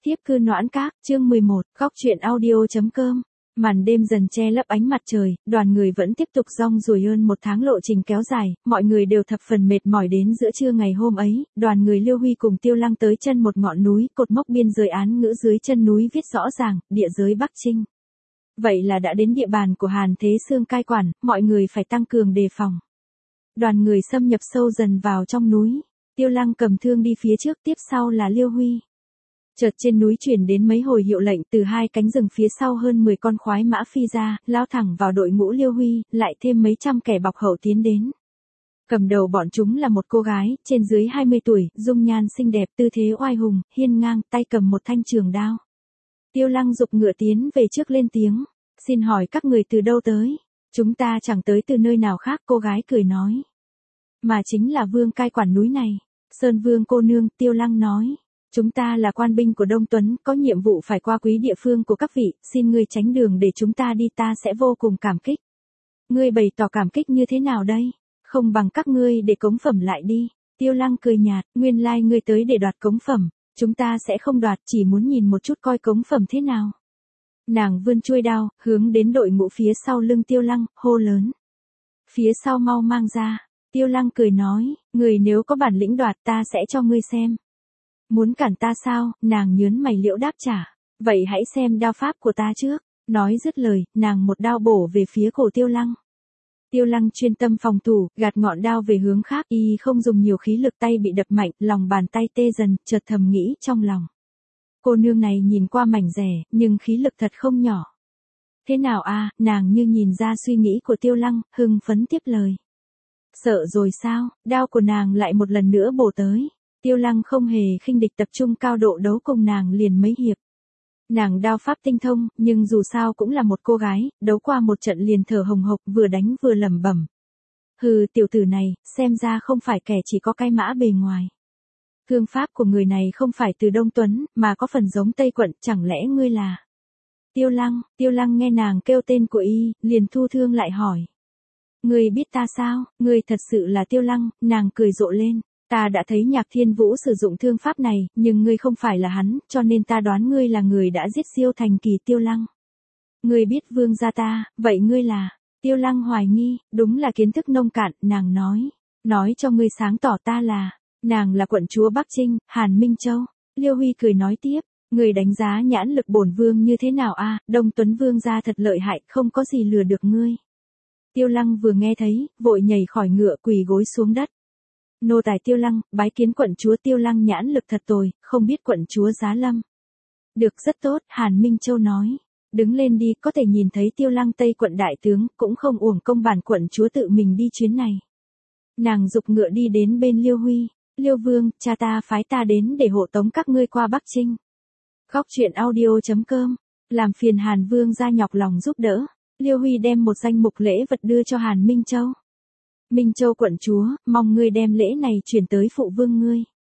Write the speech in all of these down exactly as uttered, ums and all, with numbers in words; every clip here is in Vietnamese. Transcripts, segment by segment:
Thiếp cư Noãn Các, chương mười một, góc truyện audio.com. Màn đêm dần che lấp ánh mặt trời, đoàn người vẫn tiếp tục rong ruổi hơn một tháng lộ trình kéo dài, mọi người đều thập phần mệt mỏi đến giữa trưa ngày hôm ấy, đoàn người Liêu Huy cùng Tiêu Lăng tới chân một ngọn núi, cột mốc biên giới án ngữ dưới chân núi viết rõ ràng, địa giới Bắc Trinh. Vậy là đã đến địa bàn của Hàn Thế Xương cai quản, mọi người phải tăng cường đề phòng. Đoàn người xâm nhập sâu dần vào trong núi, Tiêu Lăng cầm thương đi phía trước, tiếp sau là Liêu Huy. Chợt trên núi truyền đến mấy hồi hiệu lệnh, từ hai cánh rừng phía sau hơn mười con khoái mã phi ra, lao thẳng vào đội ngũ Liêu Huy, lại thêm mấy trăm kẻ bọc hậu tiến đến. Cầm đầu bọn chúng là một cô gái, trên dưới hai mươi tuổi, dung nhan xinh đẹp, tư thế oai hùng, hiên ngang, tay cầm một thanh trường đao. Tiêu Lăng giục ngựa tiến về trước lên tiếng, xin hỏi các người từ đâu tới? Chúng ta chẳng tới từ nơi nào khác, cô gái cười nói. Mà chính là vương cai quản núi này. Sơn Vương cô nương, Tiêu Lăng nói. Chúng ta là quan binh của Đông Tuấn, có nhiệm vụ phải qua quý địa phương của các vị, xin ngươi tránh đường để chúng ta đi, ta sẽ vô cùng cảm kích. Ngươi bày tỏ cảm kích như thế nào đây? Không bằng các ngươi để cống phẩm lại đi. Tiêu Lăng cười nhạt, nguyên lai ngươi tới để đoạt cống phẩm, chúng ta sẽ không đoạt, chỉ muốn nhìn một chút coi cống phẩm thế nào. Nàng vươn chuôi đao, hướng đến đội ngũ phía sau lưng Tiêu Lăng, hô lớn. Phía sau mau mang ra. Tiêu Lăng cười nói, người nếu có bản lĩnh đoạt ta sẽ cho ngươi xem. Muốn cản ta sao? Nàng nhớn mày liễu đáp trả. Vậy hãy xem đao pháp của ta trước. Nói dứt lời, nàng một đao bổ về phía cổ Tiêu Lăng. Tiêu Lăng chuyên tâm phòng thủ, gạt ngọn đao về hướng khác, y không dùng nhiều khí lực, tay bị đập mạnh, lòng bàn tay tê dần, chợt thầm nghĩ trong lòng. Cô nương này nhìn qua mảnh dẻ, nhưng khí lực thật không nhỏ. Thế nào a? Nàng như nhìn ra suy nghĩ của Tiêu Lăng, hưng phấn tiếp lời. Sợ rồi sao? Đao của nàng lại một lần nữa bổ tới. Tiêu Lăng không hề khinh địch, tập trung cao độ đấu cùng nàng liền mấy hiệp. Nàng đao pháp tinh thông, nhưng dù sao cũng là một cô gái, đấu qua một trận liền thở hồng hộc, vừa đánh vừa lẩm bẩm. Hừ, tiểu tử này, xem ra không phải kẻ chỉ có cái mã bề ngoài. Thương pháp của người này không phải từ Đông Tuấn, mà có phần giống Tây Quận, chẳng lẽ ngươi là... Tiêu Lăng, Tiêu Lăng nghe nàng kêu tên của y, liền thu thương lại hỏi. Ngươi biết ta sao? Ngươi thật sự là Tiêu Lăng? Nàng cười rộ lên. Ta đã thấy Nhạc Thiên Vũ sử dụng thương pháp này, nhưng ngươi không phải là hắn, cho nên ta đoán ngươi là người đã giết Siêu Thành Kỳ. Tiêu Lăng. Ngươi biết vương gia ta, vậy ngươi là... Tiêu Lăng hoài nghi, đúng là kiến thức nông cạn, nàng nói. Nói cho ngươi sáng tỏ ta là... Nàng là quận chúa Bắc Trinh, Hàn Minh Châu. Liêu Huy cười nói tiếp, ngươi đánh giá nhãn lực bổn vương như thế nào a? Đông Tuấn vương gia thật lợi hại, không có gì lừa được ngươi. Tiêu Lăng vừa nghe thấy, vội nhảy khỏi ngựa, quỳ gối xuống đất. Nô tài Tiêu Lăng, bái kiến quận chúa. Tiêu Lăng nhãn lực thật tồi, không biết quận chúa giá lâm. Được, rất tốt, Hàn Minh Châu nói. Đứng lên đi, có thể nhìn thấy Tiêu Lăng Tây quận đại tướng, cũng không uổng công bản quận chúa tự mình đi chuyến này. Nàng giục ngựa đi đến bên Liêu Huy. Liêu vương, cha ta phái ta đến để hộ tống các ngươi qua Bắc Trinh. Góc truyện audio.com. Làm phiền Hàn vương ra nhọc lòng giúp đỡ. Liêu Huy đem một danh mục lễ vật đưa cho Hàn Minh Châu. Minh Châu quận chúa, mong ngươi đem lễ này chuyển tới phụ vương ngươi.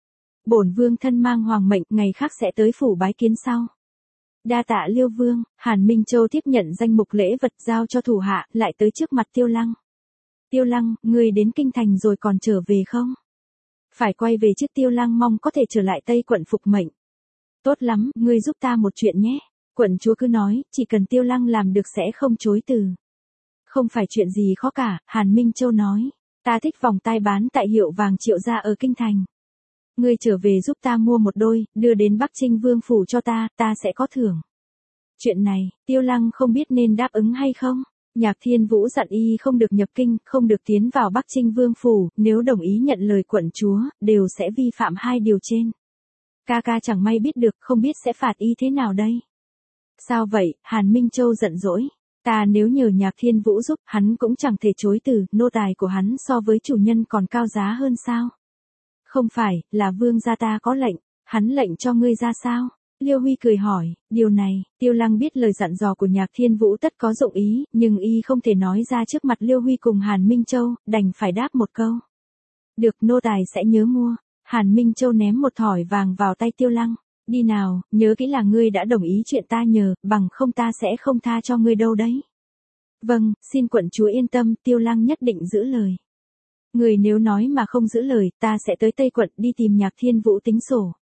Bổn vương thân mang hoàng mệnh, ngày khác sẽ tới phủ bái kiến sau. Đa tạ Liêu vương. Hàn Minh Châu tiếp nhận danh mục lễ vật giao cho thủ hạ, lại tới trước mặt Tiêu Lăng. Tiêu Lăng, ngươi đến kinh thành rồi còn trở về không? Phải quay về trước. Tiêu Lăng mong có thể trở lại Tây quận phục mệnh. Tốt lắm, ngươi giúp ta một chuyện nhé. Quận chúa cứ nói, chỉ cần Tiêu Lăng làm được sẽ không chối từ. Không phải chuyện gì khó cả, Hàn Minh Châu nói. Ta thích vòng tai bán tại hiệu vàng Triệu gia ở kinh thành. Ngươi trở về giúp ta mua một đôi, đưa đến Bắc Trinh vương phủ cho ta, ta sẽ có thưởng. Chuyện này, Tiêu Lăng không biết nên đáp ứng hay không. Nhạc Thiên Vũ dặn y không được nhập kinh, không được tiến vào Bắc Trinh vương phủ, nếu đồng ý nhận lời quận chúa, đều sẽ vi phạm hai điều trên. Ca ca chẳng may biết được, không biết sẽ phạt y thế nào đây. Sao vậy? Hàn Minh Châu giận dỗi. Ta nếu nhờ Nhạc Thiên Vũ giúp, hắn cũng chẳng thể chối từ, nô tài của hắn so với chủ nhân còn cao giá hơn sao? Không phải, là vương gia ta có lệnh, hắn lệnh cho ngươi ra sao? Liêu Huy cười hỏi, điều này, Tiêu Lăng biết lời dặn dò của Nhạc Thiên Vũ tất có dụng ý, nhưng y không thể nói ra trước mặt Liêu Huy cùng Hàn Minh Châu, đành phải đáp một câu. Được, nô tài sẽ nhớ mua. Hàn Minh Châu ném một thỏi vàng vào tay Tiêu Lăng. Đi nào, nhớ kỹ là ngươi đã đồng ý chuyện ta nhờ, bằng không ta sẽ không tha cho ngươi đâu đấy. Vâng, xin quận chúa yên tâm, Tiêu Lăng nhất định giữ lời. Người nếu nói mà không giữ lời, ta sẽ tới Tây quận đi tìm Nhạc Thiên Vũ tính sổ.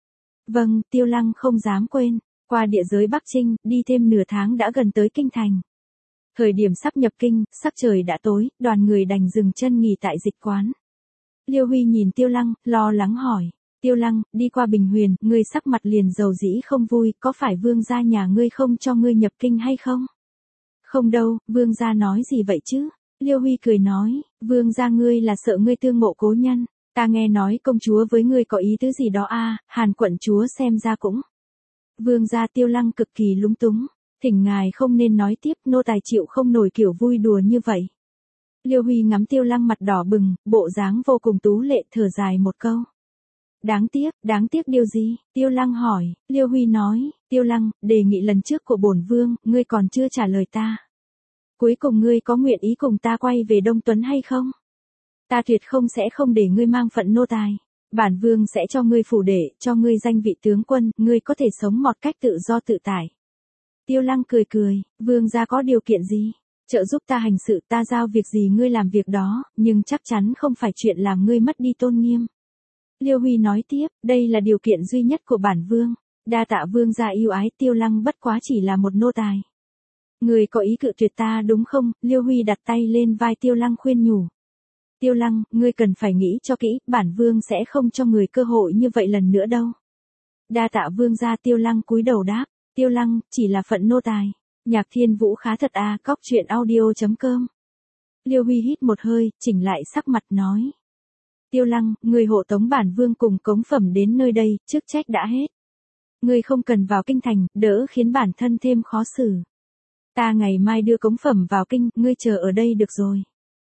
Vâng, Tiêu Lăng không dám quên. Qua địa giới Bắc Trinh, đi thêm nửa tháng đã gần tới kinh thành. Thời điểm sắp nhập kinh, sắc trời đã tối, đoàn người đành dừng chân nghỉ tại dịch quán. Liêu Huy nhìn Tiêu Lăng, lo lắng hỏi. Tiêu Lăng, đi qua Bình Huyền, ngươi sắc mặt liền dầu dĩ không vui, có phải vương gia nhà ngươi không cho ngươi nhập kinh hay không? Không đâu, vương gia nói gì vậy chứ? Liêu Huy cười nói, vương gia ngươi là sợ ngươi tương ngộ cố nhân. Ta nghe nói công chúa với ngươi có ý tứ gì đó à, Hàn quận chúa xem ra cũng. Vương gia. Tiêu Lăng cực kỳ lúng túng. Thỉnh ngài không nên nói tiếp, nô tài chịu không nổi kiểu vui đùa như vậy. Liêu Huy ngắm Tiêu Lăng mặt đỏ bừng, bộ dáng vô cùng tú lệ, thở dài một câu. Đáng tiếc, đáng tiếc điều gì? Tiêu Lăng hỏi. Liêu Huy nói, Tiêu Lăng, đề nghị lần trước của bổn vương, ngươi còn chưa trả lời ta. Cuối cùng ngươi có nguyện ý cùng ta quay về Đông Tuấn hay không? Ta tuyệt không sẽ không để ngươi mang phận nô tài. Bản vương sẽ cho ngươi phủ đệ, cho ngươi danh vị tướng quân, ngươi có thể sống một cách tự do tự tại. Tiêu Lăng cười cười, vương gia có điều kiện gì? Trợ giúp ta hành sự, ta giao việc gì ngươi làm việc đó, nhưng chắc chắn không phải chuyện làm ngươi mất đi tôn nghiêm. Liêu Huy nói tiếp, đây là điều kiện duy nhất của bản vương. Đa tạ vương gia yêu ái. Tiêu Lăng bất quá chỉ là một nô tài. Ngươi có ý cự tuyệt ta đúng không? Liêu Huy đặt tay lên vai Tiêu Lăng khuyên nhủ. Tiêu Lăng, ngươi cần phải nghĩ cho kỹ, bản vương sẽ không cho người cơ hội như vậy lần nữa đâu. Đa tạ vương gia. Tiêu Lăng cúi đầu đáp. Tiêu Lăng, chỉ là phận nô tài. Nhạc Thiên Vũ khá thật à, cóc truyện audio chấm com. Liêu Huy hít một hơi, chỉnh lại sắc mặt nói. Tiêu Lăng, người hộ tống bản vương cùng cống phẩm đến nơi đây, chức trách đã hết. Ngươi không cần vào kinh thành, đỡ khiến bản thân thêm khó xử. Ta ngày mai đưa cống phẩm vào kinh, ngươi chờ ở đây được rồi.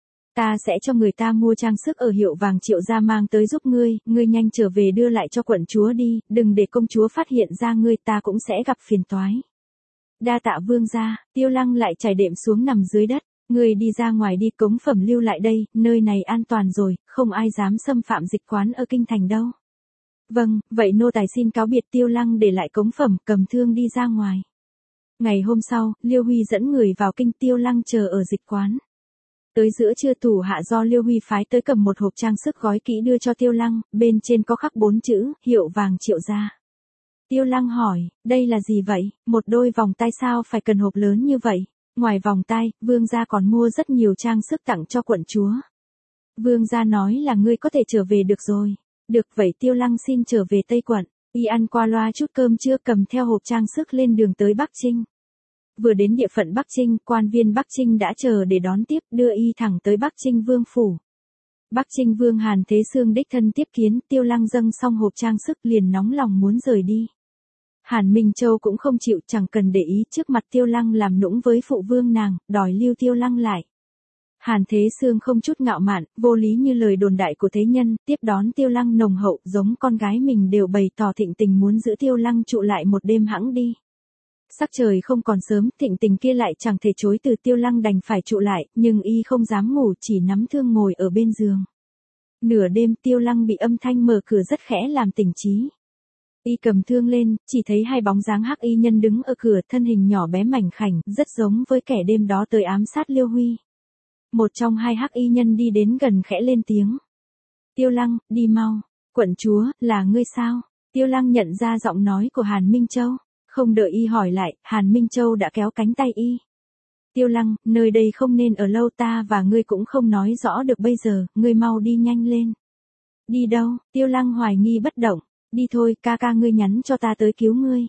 Ta sẽ cho người ta mua trang sức ở hiệu vàng Triệu gia mang tới giúp ngươi, ngươi nhanh trở về đưa lại cho quận chúa đi, đừng để công chúa phát hiện ra ngươi, ta cũng sẽ gặp phiền toái. Đa tạ vương gia. Tiêu Lăng lại trải đệm xuống nằm dưới đất. Ngươi đi ra ngoài đi, cống phẩm lưu lại đây, nơi này an toàn rồi, không ai dám xâm phạm dịch quán ở kinh thành đâu. Vâng, vậy nô tài xin cáo biệt. Tiêu Lăng để lại cống phẩm, cầm thương đi ra ngoài. Ngày hôm sau, Liêu Huy dẫn người vào kinh, Tiêu Lăng chờ ở dịch quán. Tới giữa trưa, thủ hạ do Liêu Huy phái tới cầm một hộp trang sức gói kỹ đưa cho Tiêu Lăng, bên trên có khắc bốn chữ, hiệu vàng Triệu gia. Tiêu Lăng hỏi, đây là gì vậy? Một đôi vòng tai sao phải cần hộp lớn như vậy? Ngoài vòng tai, vương gia còn mua rất nhiều trang sức tặng cho quận chúa. Vương gia nói là ngươi có thể trở về được rồi. Được vậy. Tiêu Lăng xin trở về Tây quận. Y ăn qua loa chút cơm trưa, cầm theo hộp trang sức lên đường tới Bắc Trinh. Vừa đến địa phận Bắc Trinh, quan viên Bắc Trinh đã chờ để đón tiếp, đưa y thẳng tới Bắc Trinh vương phủ. Bắc Trinh vương Hàn Thế Xương đích thân tiếp kiến. Tiêu Lăng dâng xong hộp trang sức liền nóng lòng muốn rời đi. Hàn Minh Châu cũng không chịu, chẳng cần để ý, trước mặt Tiêu Lăng làm nũng với phụ vương nàng, đòi lưu Tiêu Lăng lại. Hàn Thế Xương không chút ngạo mạn, vô lý như lời đồn đại của thế nhân, tiếp đón Tiêu Lăng nồng hậu, giống con gái mình, đều bày tỏ thịnh tình muốn giữ Tiêu Lăng trụ lại một đêm hẵng đi. Sắc trời không còn sớm, thịnh tình kia lại chẳng thể chối từ. Tiêu Lăng đành phải trụ lại, nhưng y không dám ngủ, chỉ nắm thương ngồi ở bên giường. Nửa đêm, Tiêu Lăng bị âm thanh mở cửa rất khẽ làm tỉnh trí. Y cầm thương lên, chỉ thấy hai bóng dáng hắc y nhân đứng ở cửa, thân hình nhỏ bé mảnh khảnh, rất giống với kẻ đêm đó tới ám sát Liêu Huy. Một trong hai hắc y nhân đi đến gần khẽ lên tiếng. Tiêu Lăng, đi mau. Quận chúa, là ngươi sao? Tiêu Lăng nhận ra giọng nói của Hàn Minh Châu. Không đợi y hỏi lại, Hàn Minh Châu đã kéo cánh tay y. Tiêu Lăng, nơi đây không nên ở lâu, ta và ngươi cũng không nói rõ được bây giờ, ngươi mau đi nhanh lên. Đi đâu? Tiêu Lăng hoài nghi bất động. Đi thôi, ca ca ngươi nhắn cho ta tới cứu ngươi.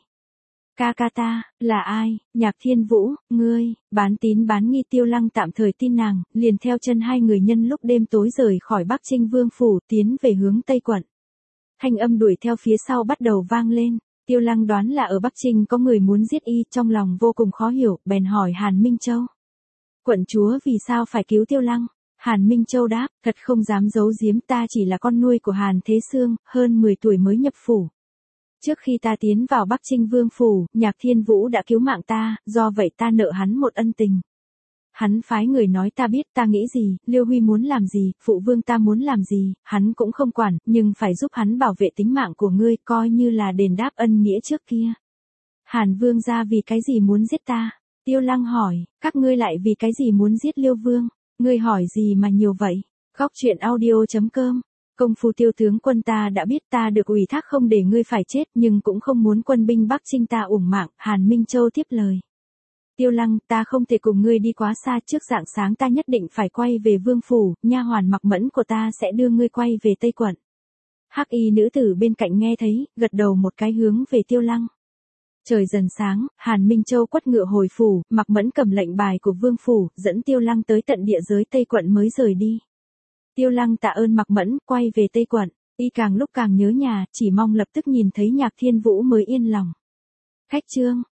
Ca ca ta, là ai? Nhạc Thiên Vũ, ngươi, bán tín bán nghi. Tiêu Lăng tạm thời tin nàng, liền theo chân hai người nhân lúc đêm tối rời khỏi Bắc Trinh vương phủ, tiến về hướng Tây quận. Thanh âm đuổi theo phía sau bắt đầu vang lên. Tiêu Lăng đoán là ở Bắc Trinh có người muốn giết y, trong lòng vô cùng khó hiểu, bèn hỏi Hàn Minh Châu. Quận chúa vì sao phải cứu Tiêu Lăng? Hàn Minh Châu đáp, thật không dám giấu giếm, ta chỉ là con nuôi của Hàn Thế Xương, hơn mười tuổi mới nhập phủ. Trước khi ta tiến vào Bắc Trinh vương phủ, Nhạc Thiên Vũ đã cứu mạng ta, do vậy ta nợ hắn một ân tình. Hắn phái người nói ta biết ta nghĩ gì, Liêu Huy muốn làm gì, phụ vương ta muốn làm gì, hắn cũng không quản, nhưng phải giúp hắn bảo vệ tính mạng của ngươi, coi như là đền đáp ân nghĩa trước kia. Hàn vương gia vì cái gì muốn giết ta? Tiêu Lăng hỏi, các ngươi lại vì cái gì muốn giết Liêu vương? Ngươi hỏi gì mà nhiều vậy? Góc truyện audio chấm com Công phu Tiêu tướng quân ta đã biết, ta được ủy thác không để ngươi phải chết, nhưng cũng không muốn quân binh Bắc Chinh ta uổng mạng. Hàn Minh Châu tiếp lời. Tiêu Lăng, ta không thể cùng ngươi đi quá xa, trước rạng sáng ta nhất định phải quay về vương phủ, nha hoàn Mặc Mẫn của ta sẽ đưa ngươi quay về Tây quận. Hắc y nữ tử bên cạnh nghe thấy, gật đầu một cái hướng về Tiêu Lăng. Trời dần sáng, Hàn Minh Châu quất ngựa hồi phủ, Mặc Mẫn cầm lệnh bài của vương phủ, dẫn Tiêu Lăng tới tận địa giới Tây quận mới rời đi. Tiêu Lăng tạ ơn Mặc Mẫn, quay về Tây quận, y càng lúc càng nhớ nhà, chỉ mong lập tức nhìn thấy Nhạc Thiên Vũ mới yên lòng. Khách trương